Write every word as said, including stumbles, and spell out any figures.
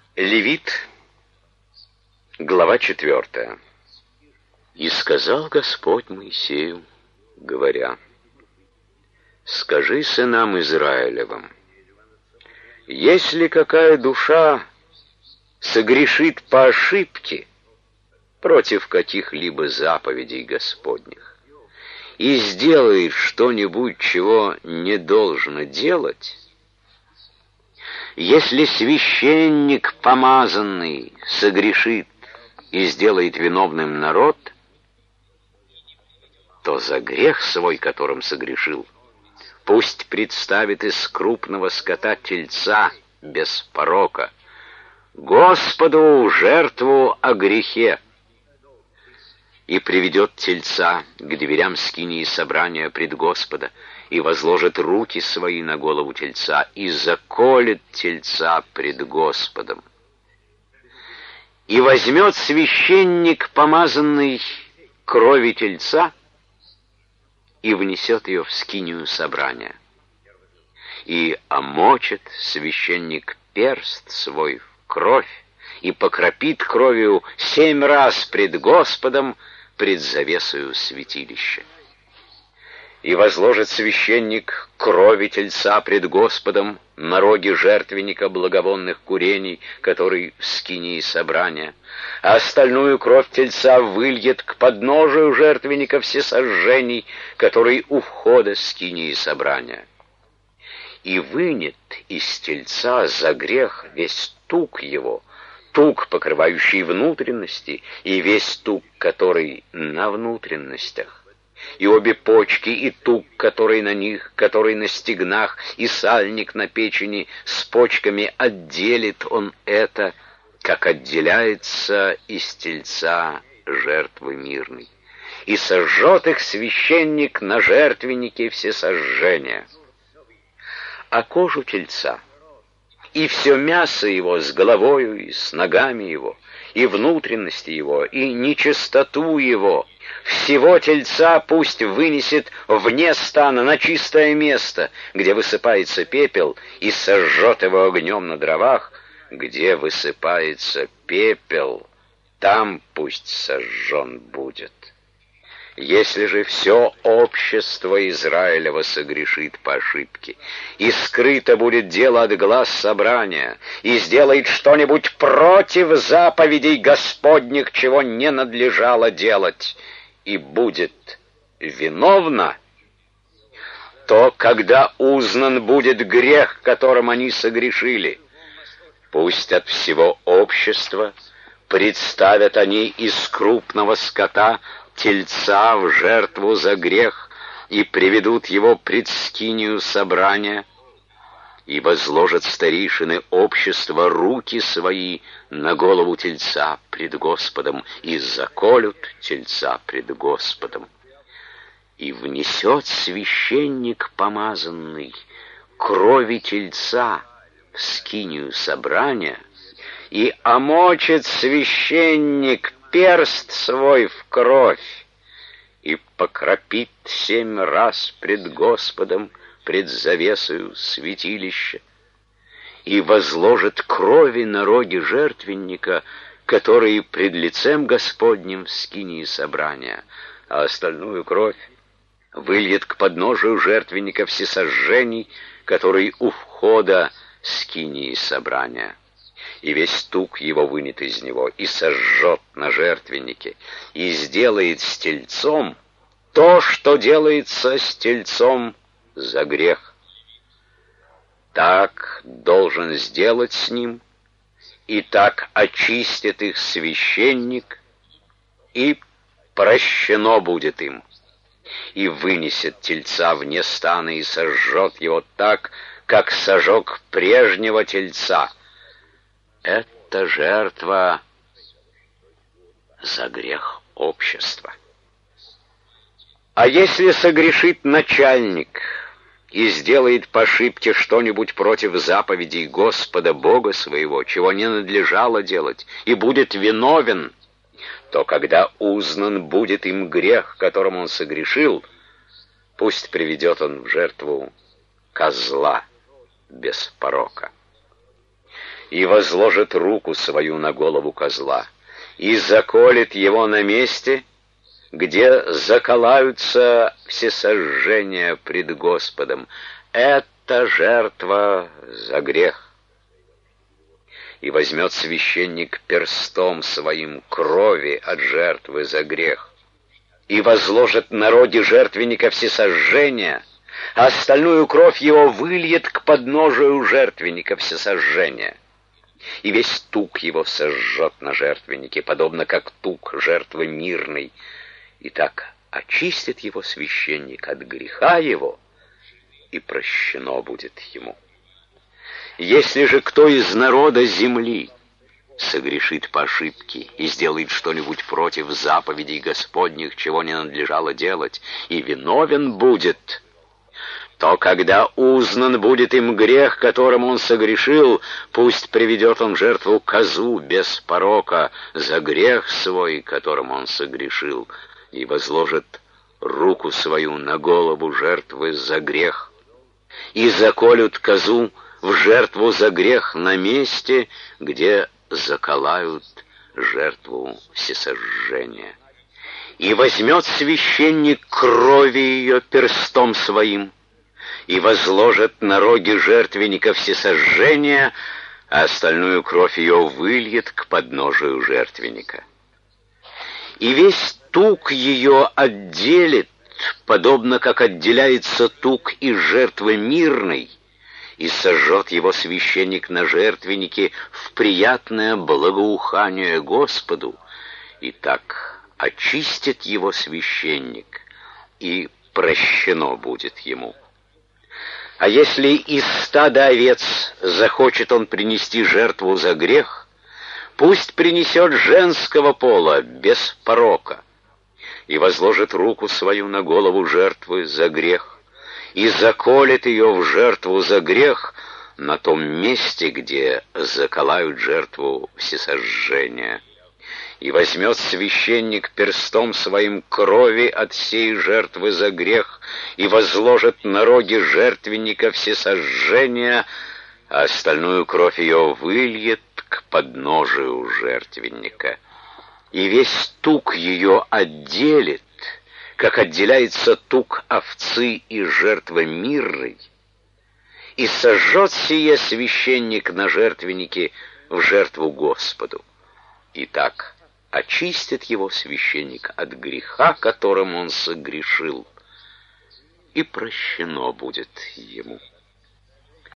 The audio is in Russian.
Левит, глава четвертая. «И сказал Господь Моисею, говоря: скажи сынам Израилевым, если какая душа согрешит по ошибке против каких-либо заповедей Господних и сделает что-нибудь, чего не должно делать, если священник помазанный согрешит и сделает виновным народ, то за грех свой, которым согрешил, пусть представит из крупного скота тельца без порока Господу жертву о грехе, и приведет тельца к дверям скинии собрания пред Господа, и возложит руки свои на голову тельца, и заколет тельца пред Господом. И возьмет священник, помазанный крови тельца, и внесет ее в скинию собрания. И омочит священник перст свой в кровь, и покропит кровью семь раз пред Господом, пред завесою святилища. И возложит священник крови тельца пред Господом на роге жертвенника благовонных курений, который в скинии собрания, а остальную кровь тельца выльет к подножию жертвенника всесожжений, который у входа скинии собрания. И вынет из тельца за грех весь тук его, тук, покрывающий внутренности, и весь тук, который на внутренностях, и обе почки, и тук, который на них, который на стегнах, и сальник на печени, с почками отделит он это, как отделяется из тельца жертвы мирной. И сожжет их священник на жертвеннике всесожжения. А кожу тельца, и все мясо его с головою и с ногами его, и внутренности его, и нечистоту его, всего тельца пусть вынесет вне стана на чистое место, где высыпается пепел, и сожжет его огнем на дровах, где высыпается пепел, там пусть сожжен будет. Если же все общество Израилева согрешит по ошибке, и скрыто будет дело от глаз собрания, и сделает что-нибудь против заповедей Господних, чего не надлежало делать, и будет виновна, то, когда узнан будет грех, которым они согрешили, пусть от всего общества представят они из крупного скота тельца в жертву за грех и приведут его пред скинию собрания, и возложат старейшины общества руки свои на голову тельца пред Господом, и заколют тельца пред Господом. И внесет священник помазанный крови тельца в скинию собрания, и омочит священник перст свой в кровь, и покропит семь раз пред Господом, пред завесою святилища, и возложит крови на роги жертвенника, которые пред лицем Господним в скинии собрания, а остальную кровь выльет к подножию жертвенника всесожжений, который у входа скинии собрания. И весь тук его вынет из него, и сожжет на жертвеннике, и сделает с тельцом то, что делается с тельцом за грех. Так должен сделать с ним, и так очистит их священник, и прощено будет им. И вынесет тельца вне стана, и сожжет его так, как сожег прежнего тельца. Это жертва за грех общества. А если согрешит начальник и сделает по ошибке что-нибудь против заповедей Господа Бога своего, чего не надлежало делать, и будет виновен, то когда узнан будет им грех, которым он согрешил, пусть приведет он в жертву козла без порока. и возложит руку свою на голову козла, и заколет его на месте, где заколаются всесожжения пред Господом. Это жертва за грех. И возьмет священник перстом своим крови от жертвы за грех, и возложит на роге жертвенника всесожжения, а остальную кровь его выльет к подножию жертвенника всесожжения. И весь тук его сожжет на жертвеннике, подобно как тук жертвы мирной, и так очистит его священник от греха его, и прощено будет ему. Если же кто из народа земли согрешит по ошибке и сделает что-нибудь против заповедей Господних, чего не надлежало делать, и виновен будет, то когда узнан будет им грех, которым он согрешил, пусть приведет он жертву козу без порока за грех свой, которым он согрешил, и возложит руку свою на голову жертвы за грех, и заколют козу в жертву за грех на месте, где заколают жертву всесожжения. И возьмет священник крови ее перстом своим, и возложит на роги жертвенника всесожжения, а остальную кровь ее выльет к подножию жертвенника. И весь тук ее отделит, подобно как отделяется тук из жертвы мирной, и сожжет его священник на жертвеннике в приятное благоухание Господу, и так очистит его священник, и прощено будет ему. А если из стада овец захочет он принести жертву за грех, пусть принесет женского пола, без порока, и возложит руку свою на голову жертвы за грех, и заколет ее в жертву за грех на том месте, где заколают жертву всесожжения. И возьмет священник перстом своим крови от сей жертвы за грех, и возложит на роги жертвенника всесожжения, а остальную кровь ее выльет к подножию жертвенника. И весь тук ее отделит, как отделяется тук овцы и жертвы мирной, и сожжет сие священник на жертвеннике в жертву Господу. И так очистит его священник от греха, которым он согрешил, и прощено будет ему.